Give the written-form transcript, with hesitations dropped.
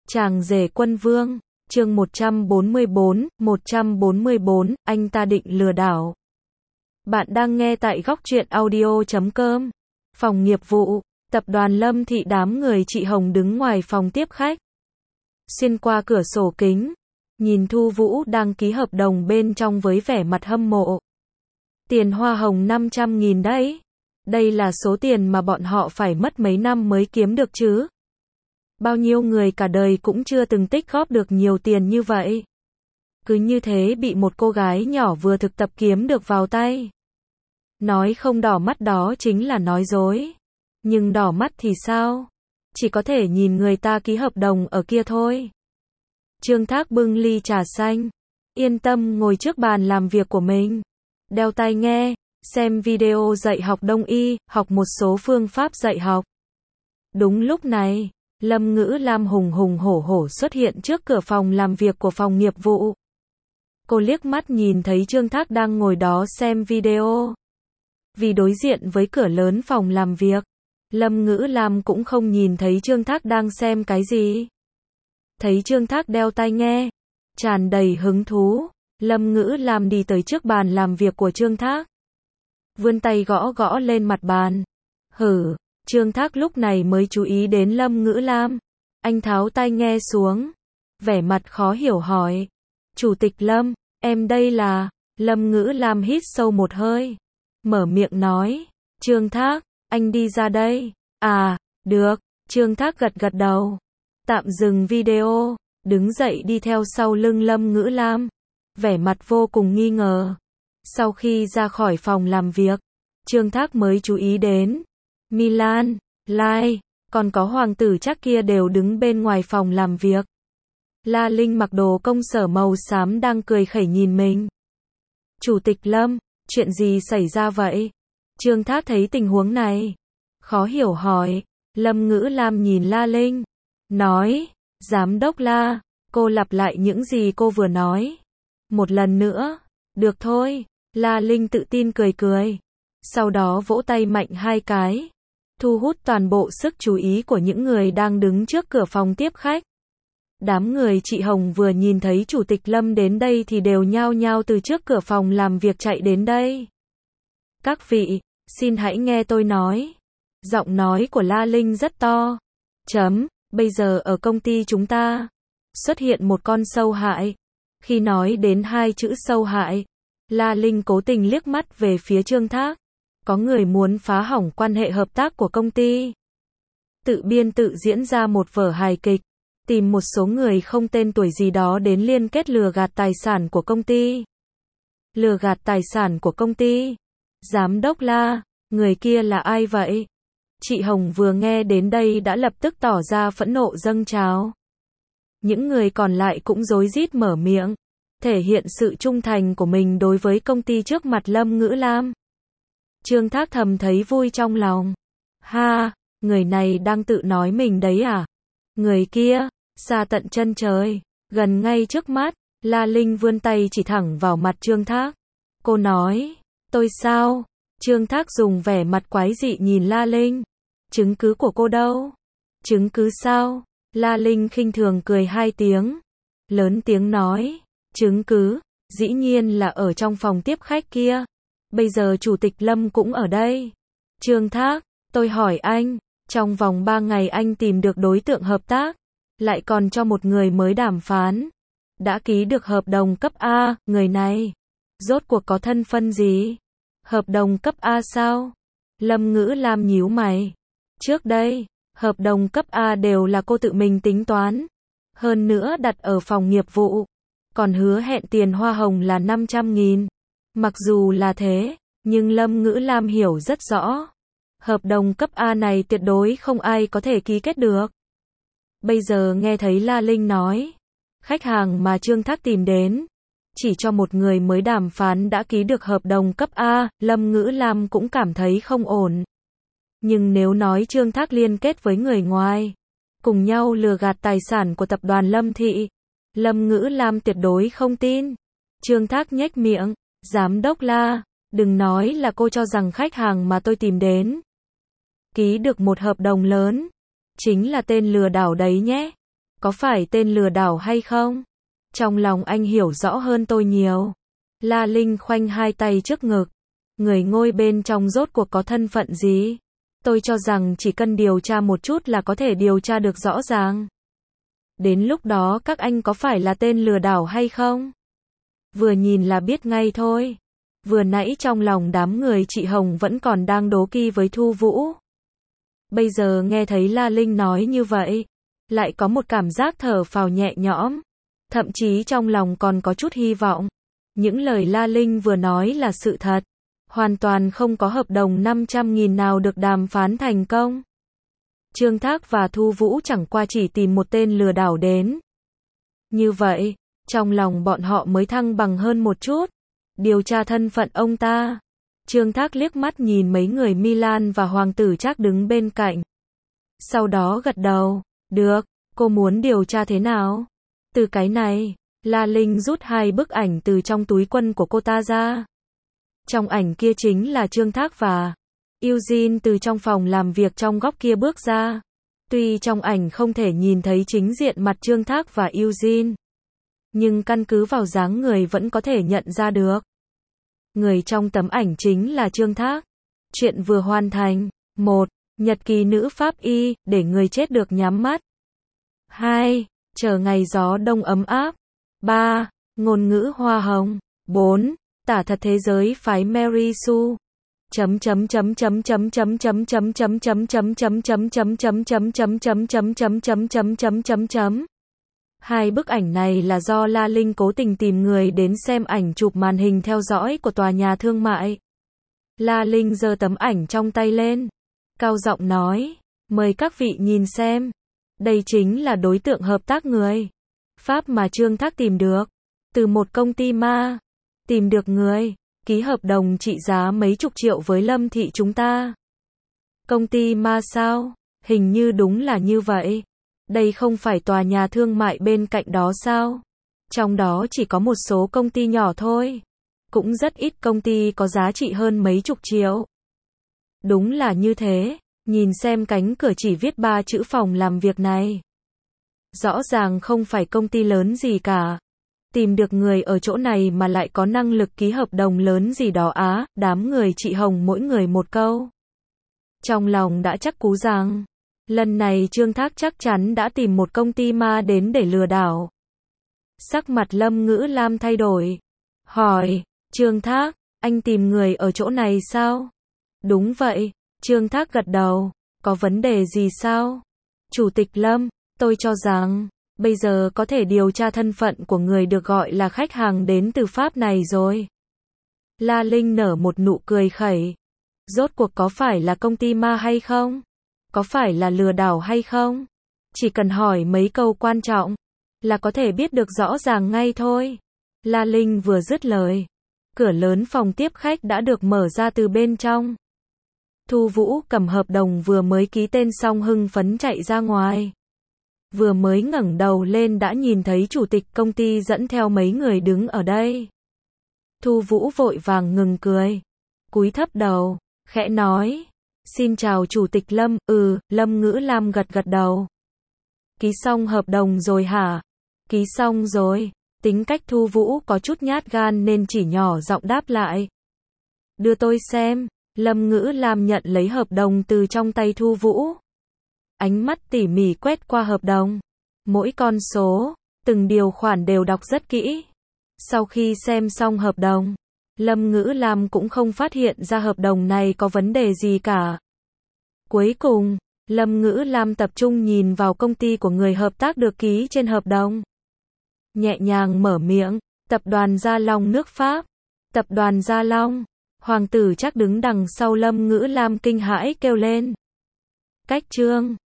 Chàng rể quân vương, chương 144, anh ta định lừa đảo. Bạn đang nghe tại góc truyện audio.com. Phòng nghiệp vụ, tập đoàn Lâm Thị, đám người chị Hồng đứng ngoài phòng tiếp khách. Xuyên qua cửa sổ kính, nhìn Thu Vũ đang ký hợp đồng bên trong với vẻ mặt hâm mộ. Tiền hoa hồng 500.000 đấy. Đây là số tiền mà bọn họ phải mất mấy năm mới kiếm được chứ. Bao nhiêu người cả đời cũng chưa từng tích góp được nhiều tiền như vậy. Cứ như thế bị một cô gái nhỏ vừa thực tập kiếm được vào tay. Nói không đỏ mắt đó chính là nói dối. Nhưng đỏ mắt thì sao? Chỉ có thể nhìn người ta ký hợp đồng ở kia thôi. Trương Thác bưng ly trà xanh, yên tâm ngồi trước bàn làm việc của mình. Đeo tai nghe, xem video dạy học đông y, học một số phương pháp dạy học. Đúng lúc này, Lâm Ngữ Lam hùng hùng hổ hổ xuất hiện trước cửa phòng làm việc của phòng nghiệp vụ. Cô liếc mắt nhìn thấy Trương Thác đang ngồi đó xem video. Vì đối diện với cửa lớn phòng làm việc, Lâm Ngữ Lam cũng không nhìn thấy Trương Thác đang xem cái gì. Thấy Trương Thác đeo tai nghe, tràn đầy hứng thú, Lâm Ngữ Lam đi tới trước bàn làm việc của Trương Thác. Vươn tay gõ gõ lên mặt bàn. Trương Thác lúc này mới chú ý đến Lâm Ngữ Lam. Anh tháo tai nghe xuống, vẻ mặt khó hiểu hỏi. Chủ tịch Lâm, em đây là... Lâm Ngữ Lam hít sâu một hơi, mở miệng nói. Trương Thác, anh đi ra đây. À, được. Trương Thác gật gật đầu. Tạm dừng video, đứng dậy đi theo sau lưng Lâm Ngữ Lam. Vẻ mặt vô cùng nghi ngờ. Sau khi ra khỏi phòng làm việc, Trương Thác mới chú ý đến Milan, Lai, còn có hoàng tử chắc kia đều đứng bên ngoài phòng làm việc. La Linh mặc đồ công sở màu xám đang cười khẩy nhìn mình. Chủ tịch Lâm, chuyện gì xảy ra vậy? Trương Thác thấy tình huống này, khó hiểu hỏi. Lâm Ngữ Lam nhìn La Linh, nói, Giám đốc La, cô lặp lại những gì cô vừa nói một lần nữa. Được thôi. La Linh tự tin cười cười, sau đó vỗ tay mạnh hai cái, thu hút toàn bộ sức chú ý của những người đang đứng trước cửa phòng tiếp khách. Đám người chị Hồng vừa nhìn thấy Chủ tịch Lâm đến đây thì đều nhao nhao từ trước cửa phòng làm việc chạy đến đây. Các vị, xin hãy nghe tôi nói. Giọng nói của La Linh rất to. Bây giờ ở công ty chúng ta xuất hiện một con sâu hại. Khi nói đến hai chữ sâu hại, La Linh cố tình liếc mắt về phía Trương Thác. Có người muốn phá hỏng quan hệ hợp tác của công ty. Tự biên tự diễn ra một vở hài kịch, tìm một số người không tên tuổi gì đó đến liên kết lừa gạt tài sản của công ty. Lừa gạt tài sản của công ty? Giám đốc La, người kia là ai vậy? Chị Hồng vừa nghe đến đây đã lập tức tỏ ra phẫn nộ dâng trào. Những người còn lại cũng rối rít mở miệng, thể hiện sự trung thành của mình đối với công ty trước mặt Lâm Ngữ Lam. Trương Thác thầm thấy vui trong lòng. Ha, người này đang tự nói mình đấy à? Người kia, xa tận chân trời, gần ngay trước mắt. La Linh vươn tay chỉ thẳng vào mặt Trương Thác. Cô nói, tôi sao? Trương Thác dùng vẻ mặt quái dị nhìn La Linh. Chứng cứ của cô đâu? Chứng cứ sao? La Linh khinh thường cười hai tiếng, lớn tiếng nói, chứng cứ, dĩ nhiên là ở trong phòng tiếp khách kia. Bây giờ Chủ tịch Lâm cũng ở đây. Trương Thác, tôi hỏi anh, trong vòng 3 ngày anh tìm được đối tượng hợp tác, lại còn cho một người mới đàm phán, đã ký được hợp đồng cấp A, người này, rốt cuộc có thân phận gì? Hợp đồng cấp A sao? Lâm Ngữ Lam nhíu mày. Trước đây, hợp đồng cấp A đều là cô tự mình tính toán. Hơn nữa đặt ở phòng nghiệp vụ. Còn hứa hẹn tiền hoa hồng là 500.000. Mặc dù là thế, nhưng Lâm Ngữ Lam hiểu rất rõ. Hợp đồng cấp A này tuyệt đối không ai có thể ký kết được. Bây giờ nghe thấy La Linh nói, khách hàng mà Trương Thác tìm đến, chỉ cho một người mới đàm phán đã ký được hợp đồng cấp A, Lâm Ngữ Lam cũng cảm thấy không ổn. Nhưng nếu nói Trương Thác liên kết với người ngoài, cùng nhau lừa gạt tài sản của tập đoàn Lâm Thị, Lâm Ngữ Lam tuyệt đối không tin. Trương Thác nhếch miệng, Giám đốc La, đừng nói là cô cho rằng khách hàng mà tôi tìm đến ký được một hợp đồng lớn, chính là tên lừa đảo đấy nhé. Có phải tên lừa đảo hay không? Trong lòng anh hiểu rõ hơn tôi nhiều. La Linh khoanh hai tay trước ngực. Người ngồi bên trong rốt cuộc có thân phận gì? Tôi cho rằng chỉ cần điều tra một chút là có thể điều tra được rõ ràng. Đến lúc đó các anh có phải là tên lừa đảo hay không? Vừa nhìn là biết ngay thôi. Vừa nãy trong lòng đám người chị Hồng vẫn còn đang đố kỵ với Thu Vũ. Bây giờ nghe thấy La Linh nói như vậy, lại có một cảm giác thở phào nhẹ nhõm. Thậm chí trong lòng còn có chút hy vọng. Những lời La Linh vừa nói là sự thật. Hoàn toàn không có hợp đồng 500.000 nào được đàm phán thành công. Trương Thác và Thu Vũ chẳng qua chỉ tìm một tên lừa đảo đến. Như vậy, trong lòng bọn họ mới thăng bằng hơn một chút. Điều tra thân phận ông ta. Trương Thác liếc mắt nhìn mấy người Milan và Hoàng tử Trác đứng bên cạnh. Sau đó gật đầu. Được, cô muốn điều tra thế nào? Từ cái này, La Linh rút hai bức ảnh từ trong túi quần của cô ta ra. Trong ảnh kia chính là Trương Thác và Eugene từ trong phòng làm việc trong góc kia bước ra. Tuy trong ảnh không thể nhìn thấy chính diện mặt Trương Thác và Eugene, nhưng căn cứ vào dáng người vẫn có thể nhận ra được. Người trong tấm ảnh chính là Trương Thác. Chuyện vừa hoàn thành. 1. Nhật ký nữ pháp y, để người chết được nhắm mắt. 2. Chờ ngày gió đông ấm áp. 3. Ngôn ngữ hoa hồng. 4. Tả thật thế giới phái Mary Sue. Hai bức ảnh này là do La Linh cố tình tìm người đến xem ảnh chụp màn hình theo dõi của tòa nhà thương mại. La Linh giơ tấm ảnh trong tay lên, cao giọng nói, mời các vị nhìn xem. Đây chính là đối tượng hợp tác người Pháp mà Trương Thác tìm được. Từ một công ty ma. Tìm được người ký hợp đồng trị giá mấy chục triệu với Lâm thị chúng ta. Công ty ma sao? Hình như đúng là như vậy. Đây không phải tòa nhà thương mại bên cạnh đó sao? Trong đó chỉ có một số công ty nhỏ thôi. Cũng rất ít công ty có giá trị hơn mấy chục triệu. Đúng là như thế. Nhìn xem cánh cửa chỉ viết 3 chữ phòng làm việc này. Rõ ràng không phải công ty lớn gì cả. Tìm được người ở chỗ này mà lại có năng lực ký hợp đồng lớn gì đó á, đám người chị Hồng mỗi người một câu. Trong lòng đã chắc cú rằng, lần này Trương Thác chắc chắn đã tìm một công ty ma đến để lừa đảo. Sắc mặt Lâm Ngữ Lam thay đổi. Hỏi, Trương Thác, anh tìm người ở chỗ này sao? Đúng vậy, Trương Thác gật đầu. Có vấn đề gì sao? Chủ tịch Lâm, tôi cho rằng, bây giờ có thể điều tra thân phận của người được gọi là khách hàng đến từ Pháp này rồi. La Linh nở một nụ cười khẩy. Rốt cuộc có phải là công ty ma hay không? Có phải là lừa đảo hay không? Chỉ cần hỏi mấy câu quan trọng là có thể biết được rõ ràng ngay thôi. La Linh vừa dứt lời, cửa lớn phòng tiếp khách đã được mở ra từ bên trong. Thu Vũ cầm hợp đồng vừa mới ký tên xong hưng phấn chạy ra ngoài. Vừa mới ngẩng đầu lên đã nhìn thấy chủ tịch công ty dẫn theo mấy người đứng ở đây. Thu Vũ vội vàng ngừng cười, cúi thấp đầu, khẽ nói, xin chào chủ tịch Lâm. Lâm Ngữ Lam gật gật đầu. Ký xong hợp đồng rồi hả? Ký xong rồi. Tính cách Thu Vũ có chút nhát gan nên chỉ nhỏ giọng đáp lại. Đưa tôi xem. Lâm Ngữ Lam nhận lấy hợp đồng từ trong tay Thu Vũ. Ánh mắt tỉ mỉ quét qua hợp đồng. Mỗi con số, từng điều khoản đều đọc rất kỹ. Sau khi xem xong hợp đồng, Lâm Ngữ Lam cũng không phát hiện ra hợp đồng này có vấn đề gì cả. Cuối cùng, Lâm Ngữ Lam tập trung nhìn vào công ty của người hợp tác được ký trên hợp đồng. Nhẹ nhàng mở miệng, tập đoàn Gia Long nước Pháp. Tập đoàn Gia Long. Hoàng tử Trác đứng đằng sau Lâm Ngữ Lam kinh hãi kêu lên. Cách chương